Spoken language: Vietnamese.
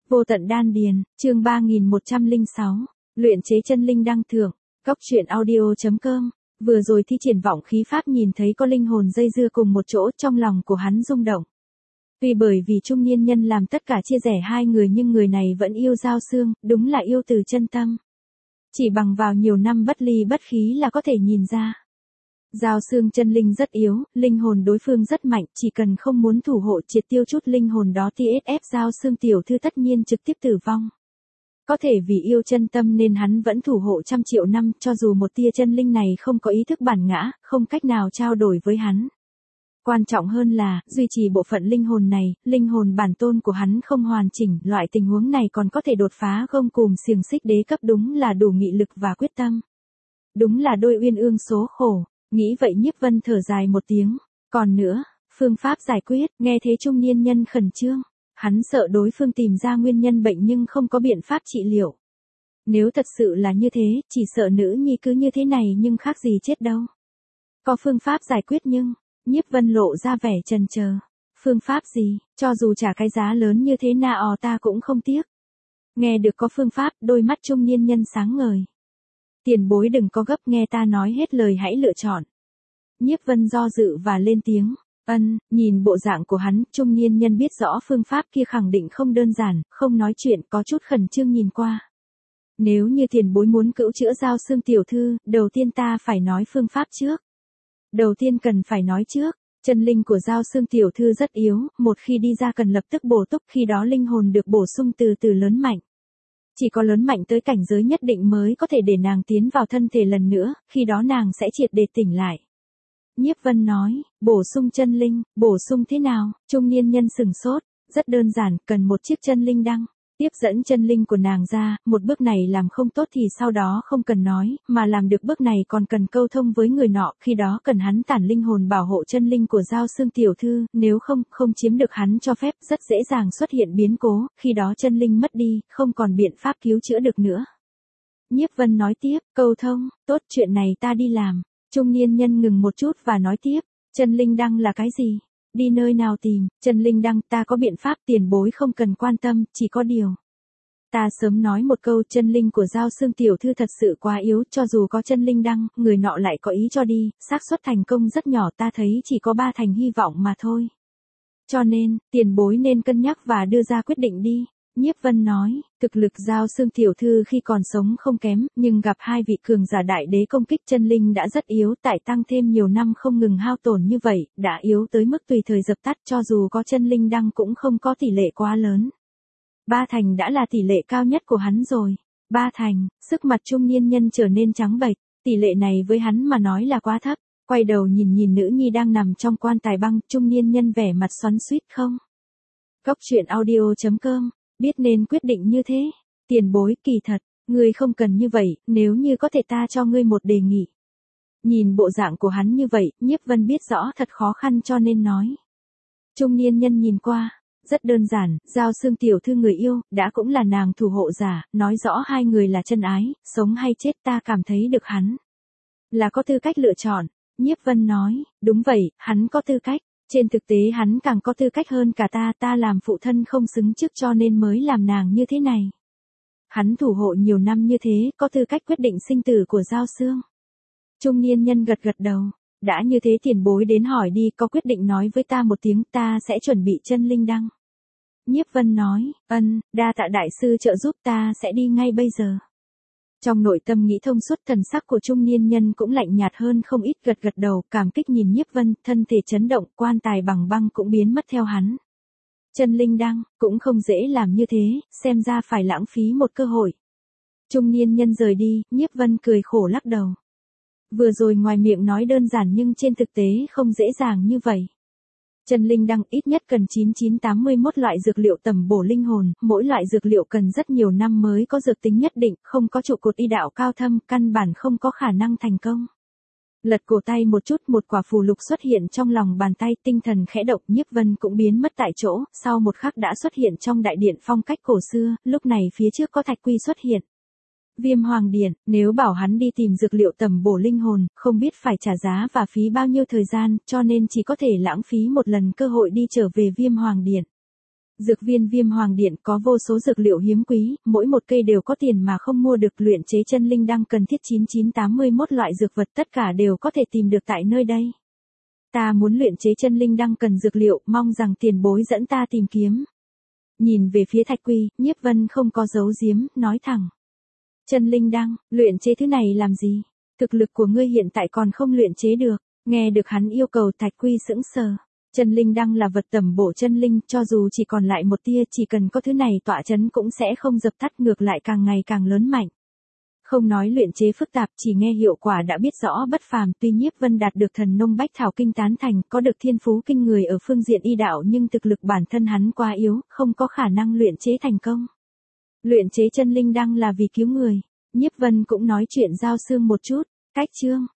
Vô tận đan điền, chương 3106, luyện chế chân linh đăng thượng, Cóc truyện audio.com. Vừa rồi thi triển vọng khí pháp nhìn thấy có linh hồn dây dưa cùng một chỗ, trong lòng của hắn rung động. Tuy bởi vì trung niên nhân làm tất cả chia rẽ hai người nhưng người này vẫn yêu Giao Xương, đúng là yêu từ chân tâm. Chỉ bằng vào nhiều năm bất ly bất khí là có thể nhìn ra. Giao Xương chân linh rất yếu, linh hồn đối phương rất mạnh, chỉ cần không muốn thủ hộ triệt tiêu chút linh hồn đó TSF Giao Xương tiểu thư tất nhiên trực tiếp tử vong. Có thể vì yêu chân tâm nên hắn vẫn thủ hộ trăm triệu năm, cho dù một tia chân linh này không có ý thức bản ngã, không cách nào trao đổi với hắn. Quan trọng hơn là, duy trì bộ phận linh hồn này, linh hồn bản tôn của hắn không hoàn chỉnh, loại tình huống này còn có thể đột phá gông cùm xiềng xích đế cấp, đúng là đủ nghị lực và quyết tâm. Đúng là đôi uyên ương số khổ, nghĩ vậy Nhiếp Vân thở dài một tiếng. Còn nữa, phương pháp giải quyết, nghe thế trung niên nhân khẩn trương. Hắn sợ đối phương tìm ra nguyên nhân bệnh nhưng không có biện pháp trị liệu. Nếu thật sự là như thế, chỉ sợ nữ nhi cứ như thế này nhưng khác gì chết đâu. Có phương pháp giải quyết nhưng, Nhiếp Vân lộ ra vẻ chần chờ. Phương pháp gì, cho dù trả cái giá lớn như thế nào ta cũng không tiếc. Nghe được có phương pháp, đôi mắt trung niên nhân sáng ngời. Tiền bối đừng có gấp, nghe ta nói hết lời hãy lựa chọn. Nhiếp Vân do dự và lên tiếng. Nhìn bộ dạng của hắn, trung niên nhân biết rõ phương pháp kia khẳng định không đơn giản, không nói chuyện, có chút khẩn trương nhìn qua. Nếu như tiền bối muốn cữu chữa Giao Xương tiểu thư, đầu tiên ta phải nói phương pháp trước. Đầu tiên cần phải nói trước, chân linh của Giao Xương tiểu thư rất yếu, một khi đi ra cần lập tức bổ túc, khi đó linh hồn được bổ sung từ từ lớn mạnh. Chỉ có lớn mạnh tới cảnh giới nhất định mới có thể để nàng tiến vào thân thể lần nữa, khi đó nàng sẽ triệt để tỉnh lại. Nhiếp Vân nói, bổ sung chân linh, bổ sung thế nào? Trung niên nhân sừng sốt, rất đơn giản, cần một chiếc chân linh đăng. Tiếp dẫn chân linh của nàng ra, một bước này làm không tốt thì sau đó không cần nói, mà làm được bước này còn cần câu thông với người nọ, khi đó cần hắn tản linh hồn bảo hộ chân linh của Giao Xương tiểu thư, nếu không chiếm được hắn cho phép, rất dễ dàng xuất hiện biến cố, khi đó chân linh mất đi, không còn biện pháp cứu chữa được nữa. Nhiếp Vân nói tiếp, câu thông, tốt, chuyện này ta đi làm. Trung niên nhân ngừng một chút và nói tiếp, chân linh đăng là cái gì? Đi nơi nào tìm? Chân linh đăng, ta có biện pháp, tiền bối không cần quan tâm, chỉ có điều. Ta sớm nói một câu, chân linh của Giao Xương tiểu thư thật sự quá yếu, cho dù có chân linh đăng, người nọ lại có ý cho đi, xác suất thành công rất nhỏ, ta thấy chỉ có 3 thành hy vọng mà thôi. Cho nên, tiền bối nên cân nhắc và đưa ra quyết định đi. Nhiếp Vân nói, thực lực Giao Xương tiểu thư khi còn sống không kém, nhưng gặp hai vị cường giả đại đế công kích chân linh đã rất yếu, tại tăng thêm nhiều năm không ngừng hao tổn như vậy, đã yếu tới mức tùy thời dập tắt, cho dù có chân linh đăng cũng không có tỷ lệ quá lớn. 3 thành đã là tỷ lệ cao nhất của hắn rồi. 3 thành, sức mặt trung niên nhân trở nên trắng bệch, tỷ lệ này với hắn mà nói là quá thấp. Quay đầu nhìn nữ nhi đang nằm trong quan tài băng, trung niên nhân vẻ mặt xoắn xuýt không. Cóc truyện audio.com. Biết nên quyết định như thế. Tiền bối, kỳ thật, ngươi không cần như vậy, nếu như có thể ta cho ngươi một đề nghị. Nhìn bộ dạng của hắn như vậy, Nhiếp Vân biết rõ thật khó khăn cho nên nói. Trung niên nhân nhìn qua, rất đơn giản, Giao Xương tiểu thư người yêu, đã cũng là nàng thủ hộ giả, nói rõ hai người là chân ái, sống hay chết ta cảm thấy được hắn. Là có tư cách lựa chọn, Nhiếp Vân nói, đúng vậy, hắn có tư cách. Trên thực tế hắn càng có tư cách hơn cả ta làm phụ thân không xứng chức cho nên mới làm nàng như thế này. Hắn thủ hộ nhiều năm như thế, có tư cách quyết định sinh tử của Giao Xương. Trung niên nhân gật đầu, đã như thế tiền bối đến hỏi đi, có quyết định nói với ta một tiếng, ta sẽ chuẩn bị chân linh đăng. Nhiếp Vân nói, đa tạ đại sư trợ giúp, ta sẽ đi ngay bây giờ. Trong nội tâm nghĩ thông suốt, thần sắc của trung niên nhân cũng lạnh nhạt hơn không ít, gật đầu, cảm kích nhìn Nhiếp Vân, thân thể chấn động, quan tài bằng băng cũng biến mất theo hắn. Chân linh đăng, cũng không dễ làm như thế, xem ra phải lãng phí một cơ hội. Trung niên nhân rời đi, Nhiếp Vân cười khổ lắc đầu. Vừa rồi ngoài miệng nói đơn giản nhưng trên thực tế không dễ dàng như vậy. Chân linh đăng ít nhất cần 9981 loại dược liệu tầm bổ linh hồn, mỗi loại dược liệu cần rất nhiều năm mới có dược tính nhất định, không có trụ cột y đạo cao thâm, căn bản không có khả năng thành công. Lật cổ tay một chút, một quả phù lục xuất hiện trong lòng bàn tay, tinh thần khẽ động, Nhiếp Vân cũng biến mất tại chỗ, sau một khắc đã xuất hiện trong đại điện phong cách cổ xưa, lúc này phía trước có thạch quy xuất hiện. Viêm Hoàng Điện, nếu bảo hắn đi tìm dược liệu tầm bổ linh hồn, không biết phải trả giá và phí bao nhiêu thời gian, cho nên chỉ có thể lãng phí một lần cơ hội đi trở về Viêm Hoàng Điện. Dược viên Viêm Hoàng Điện có vô số dược liệu hiếm quý, mỗi một cây đều có tiền mà không mua được. Luyện chế chân linh đăng cần thiết 9981 loại dược vật, tất cả đều có thể tìm được tại nơi đây. Ta muốn luyện chế chân linh đăng cần dược liệu, mong rằng tiền bối dẫn ta tìm kiếm. Nhìn về phía Thạch Quy, Nhiếp Vân không có giấu giếm, nói thẳng. Chân linh đăng, luyện chế thứ này làm gì? Thực lực của ngươi hiện tại còn không luyện chế được. Nghe được hắn yêu cầu, Thạch Quy sững sờ. Chân linh đăng là vật tẩm bổ chân linh, cho dù chỉ còn lại một tia, chỉ cần có thứ này tọa chấn cũng sẽ không dập tắt, ngược lại càng ngày càng lớn mạnh. Không nói luyện chế phức tạp, chỉ nghe hiệu quả đã biết rõ bất phàm. Tuy Nhiếp Vân đạt được thần nông bách thảo kinh tán thành, có được thiên phú kinh người ở phương diện y đạo, nhưng thực lực bản thân hắn quá yếu, không có khả năng luyện chế thành công. Luyện chế chân linh đăng là vì cứu người. Nhiếp Vân cũng nói chuyện giao xương một chút. Cách chương